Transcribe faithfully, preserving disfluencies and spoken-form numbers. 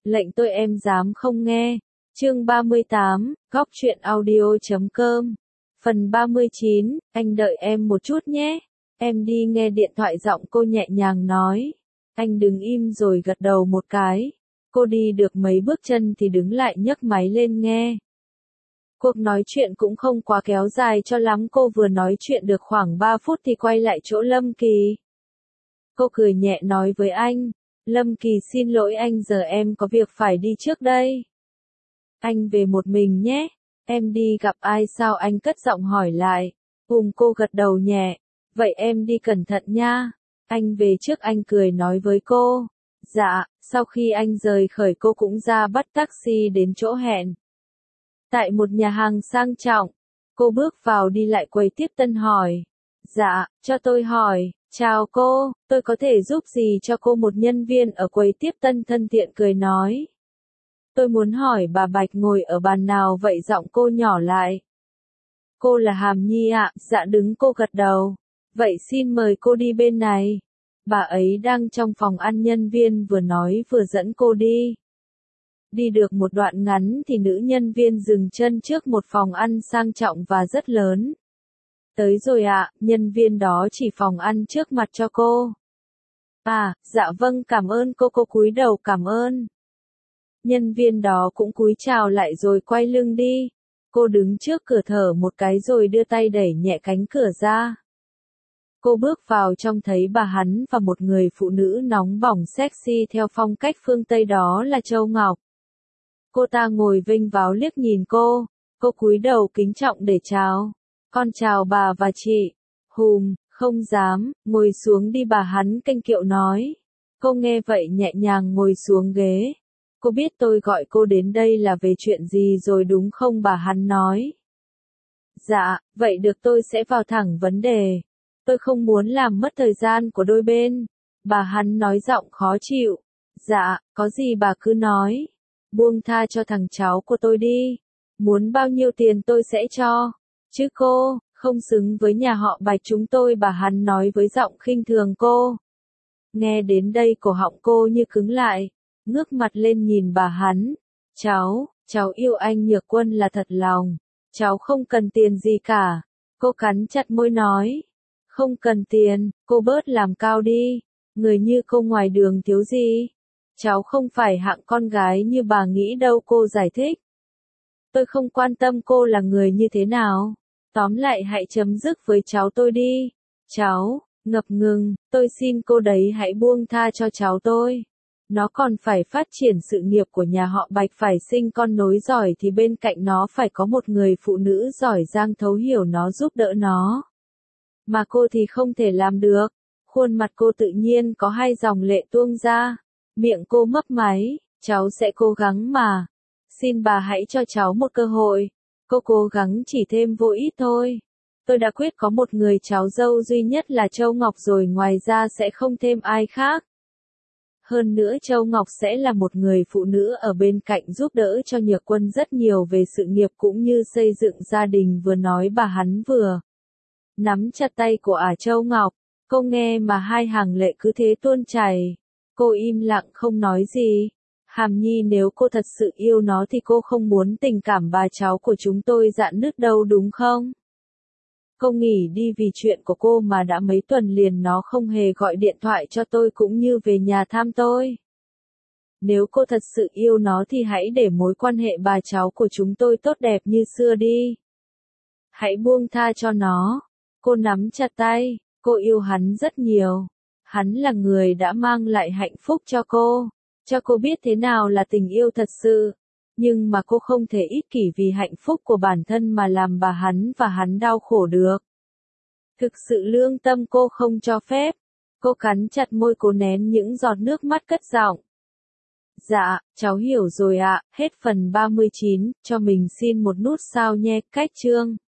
Lệnh tôi em dám không nghe. Chương ba mươi tám, góc truyện audio chấm com. Phần ba mươi chín, anh đợi em một chút nhé. Em đi nghe điện thoại, giọng cô nhẹ nhàng nói. Anh đứng im rồi gật đầu một cái. Cô đi được mấy bước chân thì đứng lại nhấc máy lên nghe. Cuộc nói chuyện cũng không quá kéo dài cho lắm, cô vừa nói chuyện được khoảng ba phút thì quay lại chỗ Lâm Kỳ. Cô cười nhẹ nói với anh, Lâm Kỳ xin lỗi anh, giờ em có việc phải đi trước đây. Anh về một mình nhé, em đi gặp ai sao? Anh cất giọng hỏi lại. Ùm, cô gật đầu nhẹ, vậy em đi cẩn thận nha. Anh về trước, anh cười nói với cô. Dạ, sau khi anh rời khỏi cô cũng ra bắt taxi đến chỗ hẹn. Tại một nhà hàng sang trọng, cô bước vào đi lại quầy tiếp tân hỏi. Dạ, cho tôi hỏi, chào cô, tôi có thể giúp gì cho cô? Một nhân viên ở quầy tiếp tân thân thiện cười nói. Tôi muốn hỏi bà Bạch ngồi ở bàn nào vậy? Giọng cô nhỏ lại. Cô là Hàm Nhi ạ. Dạ, đứng cô gật đầu. Vậy xin mời cô đi bên này. Bà ấy đang trong phòng ăn, nhân viên vừa nói vừa dẫn cô đi. Đi được một đoạn ngắn thì nữ nhân viên dừng chân trước một phòng ăn sang trọng và rất lớn. Tới rồi ạ, nhân viên đó chỉ phòng ăn trước mặt cho cô. À, dạ vâng, cảm ơn cô. Cô cúi đầu cảm ơn. Nhân viên đó cũng cúi chào lại rồi quay lưng đi. Cô đứng trước cửa thở một cái rồi đưa tay đẩy nhẹ cánh cửa ra. Cô bước vào trong thấy bà hắn và một người phụ nữ nóng bỏng sexy theo phong cách phương Tây, đó là Châu Ngọc. Cô ta ngồi vênh váo liếc nhìn cô. Cô cúi đầu kính trọng để chào. Con chào bà và chị. Hùm, không dám, ngồi xuống đi, bà hắn kênh kiệu nói. Cô nghe vậy nhẹ nhàng ngồi xuống ghế. Cô biết tôi gọi cô đến đây là về chuyện gì rồi đúng không? Bà hắn nói. Dạ, vậy được, tôi sẽ vào thẳng vấn đề. Tôi không muốn làm mất thời gian của đôi bên. Bà hắn nói giọng khó chịu. Dạ, có gì bà cứ nói. Buông tha cho thằng cháu của tôi đi. Muốn bao nhiêu tiền tôi sẽ cho. Chứ cô, không xứng với nhà họ Bạch chúng tôi, bà hắn nói với giọng khinh thường cô. Nghe đến đây cổ họng cô như cứng lại. Ngước mặt lên nhìn bà hắn. Cháu, cháu yêu anh Nhược Quân là thật lòng. Cháu không cần tiền gì cả. Cô cắn chặt môi nói. Không cần tiền, cô bớt làm cao đi. Người như cô ngoài đường thiếu gì? Cháu không phải hạng con gái như bà nghĩ đâu, cô giải thích. Tôi không quan tâm cô là người như thế nào. Tóm lại hãy chấm dứt với cháu tôi đi. Cháu, ngập ngừng, tôi xin cô đấy hãy buông tha cho cháu tôi. Nó còn phải phát triển sự nghiệp của nhà họ Bạch, phải sinh con nối giỏi thì bên cạnh nó phải có một người phụ nữ giỏi giang thấu hiểu nó, giúp đỡ nó. Mà cô thì không thể làm được. Khuôn mặt cô tự nhiên có hai dòng lệ tuôn ra. Miệng cô mấp máy, cháu sẽ cố gắng mà. Xin bà hãy cho cháu một cơ hội. Cô cố gắng chỉ thêm vô ít thôi. Tôi đã quyết có một người cháu dâu duy nhất là Châu Ngọc rồi, ngoài ra sẽ không thêm ai khác. Hơn nữa Châu Ngọc sẽ là một người phụ nữ ở bên cạnh giúp đỡ cho Nhược Quân rất nhiều về sự nghiệp cũng như xây dựng gia đình. Vừa nói bà hắn vừa nắm chặt tay của ả Châu Ngọc. Cô nghe mà hai hàng lệ cứ thế tuôn chảy. Cô im lặng không nói gì. Hàm Nhi, nếu cô thật sự yêu nó thì cô không muốn tình cảm bà cháu của chúng tôi rạn nứt đâu đúng không? Cô nghỉ đi, vì chuyện của cô mà đã mấy tuần liền nó không hề gọi điện thoại cho tôi cũng như về nhà thăm tôi. Nếu cô thật sự yêu nó thì hãy để mối quan hệ bà cháu của chúng tôi tốt đẹp như xưa đi. Hãy buông tha cho nó. Cô nắm chặt tay. Cô yêu hắn rất nhiều. Hắn là người đã mang lại hạnh phúc cho cô. Cho cô biết thế nào là tình yêu thật sự. Nhưng mà cô không thể ích kỷ vì hạnh phúc của bản thân mà làm bà hắn và hắn đau khổ được. Thực sự lương tâm cô không cho phép. Cô cắn chặt môi, cố nén những giọt nước mắt, cất giọng. Dạ, cháu hiểu rồi ạ. Hết phần ba mươi chín, cho mình xin một nút sao nhé. Cách chương.